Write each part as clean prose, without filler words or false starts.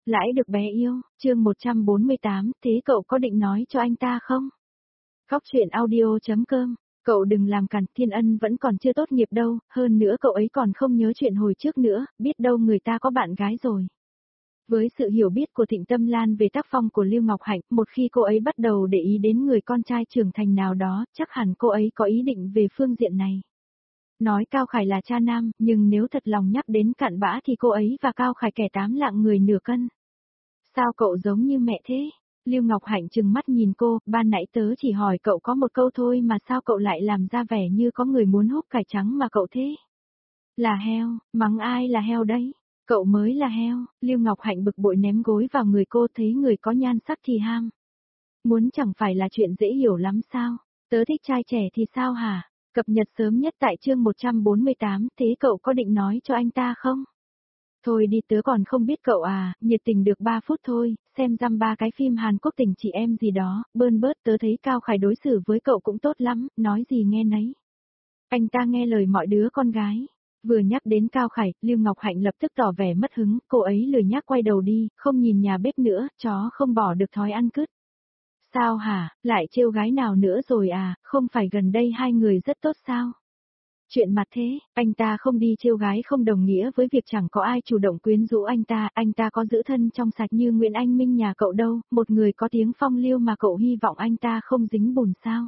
Lãi được bé yêu, chương 148, thế cậu có định nói cho anh ta không? Góc truyện audio.com, cậu đừng làm cản, Thiên Ân vẫn còn chưa tốt nghiệp đâu, hơn nữa cậu ấy còn không nhớ chuyện hồi trước nữa, biết đâu người ta có bạn gái rồi. Với sự hiểu biết của Thịnh Tâm Lan về tác phong của Lưu Ngọc Hạnh, một khi cô ấy bắt đầu để ý đến người con trai trưởng thành nào đó, chắc hẳn cô ấy có ý định về phương diện này. Nói Cao Khải là cha nam, nhưng nếu thật lòng nhắc đến cặn bã thì cô ấy và Cao Khải kẻ 8 lạng người nửa cân. Sao cậu giống như mẹ thế? Lưu Ngọc Hạnh trừng mắt nhìn cô, ban nãy tớ chỉ hỏi cậu có một câu thôi mà sao cậu lại làm ra vẻ như có người muốn hút cải trắng mà cậu thế? Là heo, mắng ai là heo đấy? Cậu mới là heo, Lưu Ngọc Hạnh bực bội ném gối vào người cô, thấy người có nhan sắc thì ham. Muốn chẳng phải là chuyện dễ hiểu lắm sao? Tớ thích trai trẻ thì sao hả? Cập nhật sớm nhất tại chương 148, thế cậu có định nói cho anh ta không? Thôi đi, tớ còn không biết cậu à, nhiệt tình được 3 phút thôi, xem dăm ba cái phim Hàn Quốc tình chị em gì đó, bơn bớt. Tớ thấy Cao Khải đối xử với cậu cũng tốt lắm, nói gì nghe nấy. Anh ta nghe lời mọi đứa con gái. Vừa nhắc đến Cao Khải, Lưu Ngọc Hạnh lập tức tỏ vẻ mất hứng, cô ấy lười nhác quay đầu đi, không nhìn nhà bếp nữa, chó không bỏ được thói ăn cứt. Sao hả, lại trêu gái nào nữa rồi à, không phải gần đây hai người rất tốt sao? Chuyện mặt thế, anh ta không đi trêu gái không đồng nghĩa với việc chẳng có ai chủ động quyến rũ anh ta có giữ thân trong sạch như Nguyễn Anh Minh nhà cậu đâu, một người có tiếng phong lưu mà cậu hy vọng anh ta không dính bùn sao?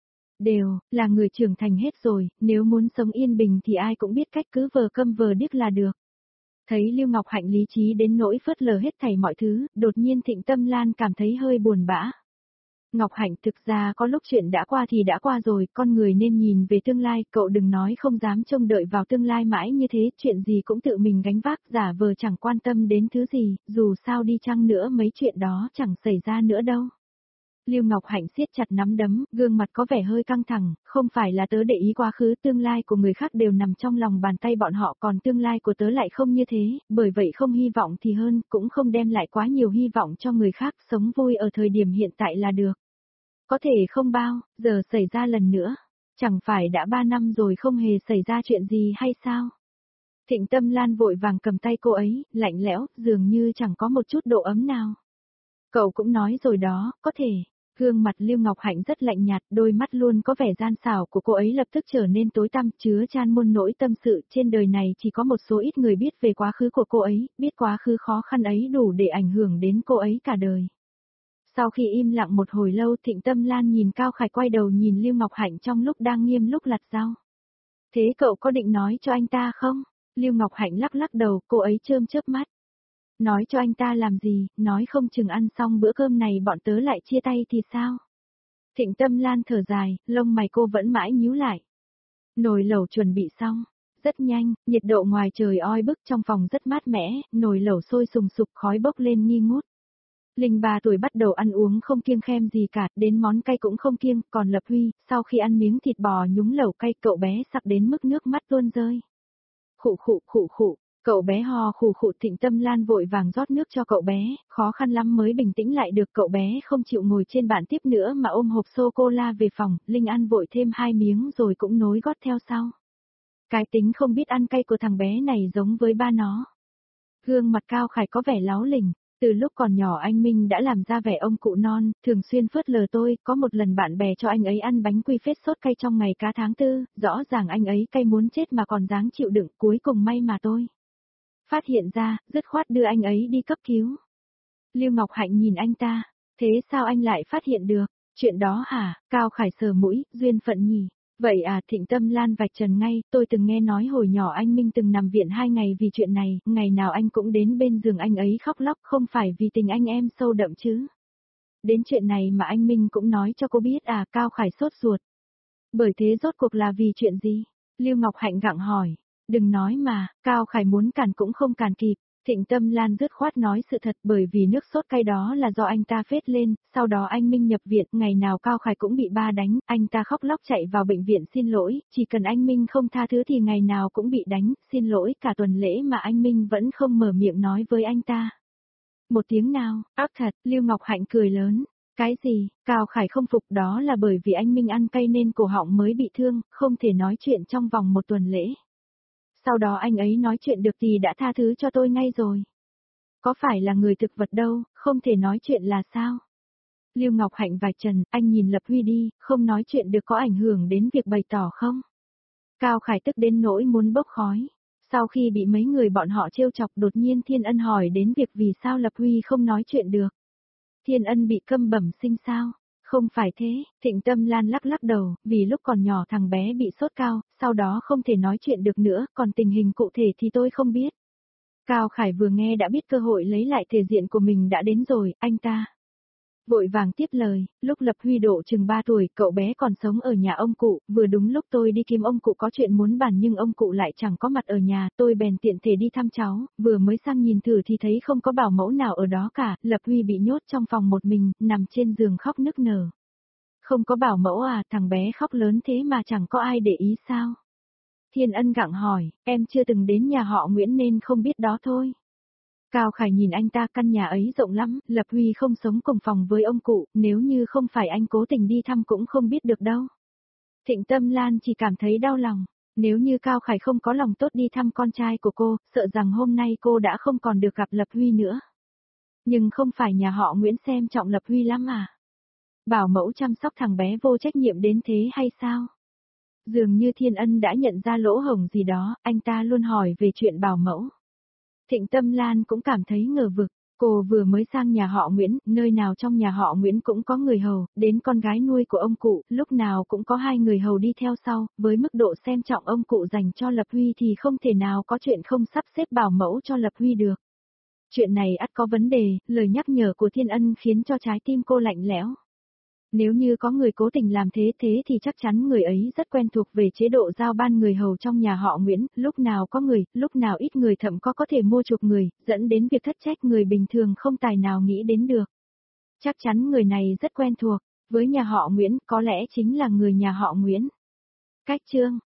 Đều, là người trưởng thành hết rồi, nếu muốn sống yên bình thì ai cũng biết cách cứ vờ câm vờ điếc là được. Thấy Lưu Ngọc Hạnh lý trí đến nỗi phớt lờ hết thảy mọi thứ, đột nhiên Thịnh Tâm Lan cảm thấy hơi buồn bã. Ngọc Hạnh, thực ra có lúc chuyện đã qua thì đã qua rồi, con người nên nhìn về tương lai, cậu đừng nói không dám trông đợi vào tương lai mãi như thế, chuyện gì cũng tự mình gánh vác, giả vờ chẳng quan tâm đến thứ gì, dù sao đi chăng nữa mấy chuyện đó chẳng xảy ra nữa đâu. Lưu Ngọc Hạnh siết chặt nắm đấm, gương mặt có vẻ hơi căng thẳng, không phải là tớ để ý quá khứ, tương lai của người khác đều nằm trong lòng bàn tay bọn họ, còn tương lai của tớ lại không như thế, bởi vậy không hy vọng thì hơn, cũng không đem lại quá nhiều hy vọng cho người khác, sống vui ở thời điểm hiện tại là được. Có thể không bao, giờ xảy ra lần nữa. Chẳng phải đã 3 năm rồi không hề xảy ra chuyện gì hay sao? Thịnh Tâm Lan vội vàng cầm tay cô ấy, lạnh lẽo, dường như chẳng có một chút độ ấm nào. Cậu cũng nói rồi đó, có thể. Gương mặt Lưu Ngọc Hạnh rất lạnh nhạt, đôi mắt luôn có vẻ gian xảo của cô ấy lập tức trở nên tối tăm, chứa chan muôn nỗi tâm sự. Trên đời này chỉ có một số ít người biết về quá khứ của cô ấy, biết quá khứ khó khăn ấy đủ để ảnh hưởng đến cô ấy cả đời. Sau khi im lặng một hồi lâu, Thịnh Tâm Lan nhìn Cao Khải, quay đầu nhìn Lưu Ngọc Hạnh trong lúc đang nghiêm lúc lặt rau. Thế cậu có định nói cho anh ta không? Lưu Ngọc Hạnh lắc lắc đầu, cô ấy chớp chớp mắt. Nói cho anh ta làm gì, nói không chừng ăn xong bữa cơm này bọn tớ lại chia tay thì sao? Thịnh Tâm Lan thở dài, lông mày cô vẫn mãi nhíu lại. Nồi lẩu chuẩn bị xong. Rất nhanh, nhiệt độ ngoài trời oi bức, trong phòng rất mát mẻ, nồi lẩu sôi sùng sục, khói bốc lên nghi ngút. Linh 3 tuổi bắt đầu ăn uống không kiêng khem gì cả, đến món cay cũng không kiêng, còn Lập Huy, sau khi ăn miếng thịt bò nhúng lẩu cay, cậu bé sặc đến mức nước mắt tuôn rơi. Khụ khụ khụ khụ, cậu bé ho khụ khụ. Thịnh Tâm Lan vội vàng rót nước cho cậu bé, khó khăn lắm mới bình tĩnh lại được, cậu bé không chịu ngồi trên bàn tiếp nữa mà ôm hộp sô-cô-la về phòng, Linh ăn vội thêm 2 miếng rồi cũng nối gót theo sau. Cái tính không biết ăn cay của thằng bé này giống với ba nó. Gương mặt Cao Khải có vẻ láu lỉnh. Từ lúc còn nhỏ anh Minh đã làm ra vẻ ông cụ non, thường xuyên phớt lờ tôi, có một lần bạn bè cho anh ấy ăn bánh quy phết sốt cay trong ngày cá tháng 4, rõ ràng anh ấy cay muốn chết mà còn dáng chịu đựng, cuối cùng may mà tôi phát hiện ra, dứt khoát đưa anh ấy đi cấp cứu. Lưu Ngọc Hạnh nhìn anh ta, thế sao anh lại phát hiện được? Chuyện đó hả? Cao Khải sờ mũi, duyên phận nhỉ? Vậy à, Thịnh Tâm Lan vạch trần ngay, tôi từng nghe nói hồi nhỏ anh Minh từng nằm viện 2 ngày vì chuyện này, ngày nào anh cũng đến bên giường anh ấy khóc lóc, không phải vì tình anh em sâu đậm chứ. Đến chuyện này mà anh Minh cũng nói cho cô biết à? Cao Khải sốt ruột. Bởi thế rốt cuộc là vì chuyện gì? Lưu Ngọc Hạnh gặng hỏi. Đừng nói mà, Cao Khải muốn cản cũng không cản kịp. Thịnh Tâm Lan dứt khoát nói sự thật, bởi vì nước sốt cay đó là do anh ta phết lên, sau đó anh Minh nhập viện, ngày nào Cao Khải cũng bị ba đánh, anh ta khóc lóc chạy vào bệnh viện xin lỗi, chỉ cần anh Minh không tha thứ thì ngày nào cũng bị đánh, xin lỗi cả tuần lễ mà anh Minh vẫn không mở miệng nói với anh ta. Một tiếng nào, ác thật, Lưu Ngọc Hạnh cười lớn. Cái gì, Cao Khải không phục, đó là bởi vì anh Minh ăn cay nên cổ họng mới bị thương, không thể nói chuyện trong vòng một tuần lễ. Sau đó anh ấy nói chuyện được thì đã tha thứ cho tôi ngay rồi. Có phải là người thực vật đâu, không thể nói chuyện là sao? Lưu Ngọc Hạnh vạch trần, anh nhìn Lập Huy đi, không nói chuyện được có ảnh hưởng đến việc bày tỏ không? Cao Khải tức đến nỗi muốn bốc khói. Sau khi bị mấy người bọn họ trêu chọc đột nhiên Thiên Ân hỏi đến việc vì sao Lập Huy không nói chuyện được. Thiên Ân bị câm bẩm sinh sao? Không phải thế, Thịnh Tâm Lan lắc lắc đầu, vì lúc còn nhỏ thằng bé bị sốt cao, sau đó không thể nói chuyện được nữa, còn tình hình cụ thể thì tôi không biết. Cao Khải vừa nghe đã biết cơ hội lấy lại thể diện của mình đã đến rồi, anh ta vội vàng tiếp lời, lúc Lập Huy độ chừng 3 tuổi, cậu bé còn sống ở nhà ông cụ, vừa đúng lúc tôi đi kiếm ông cụ có chuyện muốn bàn nhưng ông cụ lại chẳng có mặt ở nhà, tôi bèn tiện thể đi thăm cháu, vừa mới sang nhìn thử thì thấy không có bảo mẫu nào ở đó cả, Lập Huy bị nhốt trong phòng một mình, nằm trên giường khóc nức nở. Không có bảo mẫu à, thằng bé khóc lớn thế mà chẳng có ai để ý sao? Thiên Ân gặng hỏi, em chưa từng đến nhà họ Nguyễn nên không biết đó thôi. Cao Khải nhìn anh ta, căn nhà ấy rộng lắm, Lập Huy không sống cùng phòng với ông cụ, nếu như không phải anh cố tình đi thăm cũng không biết được đâu. Thịnh Tâm Lan chỉ cảm thấy đau lòng, nếu như Cao Khải không có lòng tốt đi thăm con trai của cô, sợ rằng hôm nay cô đã không còn được gặp Lập Huy nữa. Nhưng không phải nhà họ Nguyễn xem trọng Lập Huy lắm à? Bảo mẫu chăm sóc thằng bé vô trách nhiệm đến thế hay sao? Dường như Thiên Ân đã nhận ra lỗ hổng gì đó, anh ta luôn hỏi về chuyện bảo mẫu. Thịnh Tâm Lan cũng cảm thấy ngờ vực, cô vừa mới sang nhà họ Nguyễn, nơi nào trong nhà họ Nguyễn cũng có người hầu, đến con gái nuôi của ông cụ, lúc nào cũng có 2 người hầu đi theo sau, với mức độ xem trọng ông cụ dành cho Lập Huy thì không thể nào có chuyện không sắp xếp bảo mẫu cho Lập Huy được. Chuyện này ắt có vấn đề, lời nhắc nhở của Thiên Ân khiến cho trái tim cô lạnh lẽo. Nếu như có người cố tình làm thế thì chắc chắn người ấy rất quen thuộc về chế độ giao ban người hầu trong nhà họ Nguyễn, lúc nào có người, lúc nào ít người thậm có thể mua chuộc người, dẫn đến việc thất trách người bình thường không tài nào nghĩ đến được. Chắc chắn người này rất quen thuộc, với nhà họ Nguyễn, có lẽ chính là người nhà họ Nguyễn. Cách chương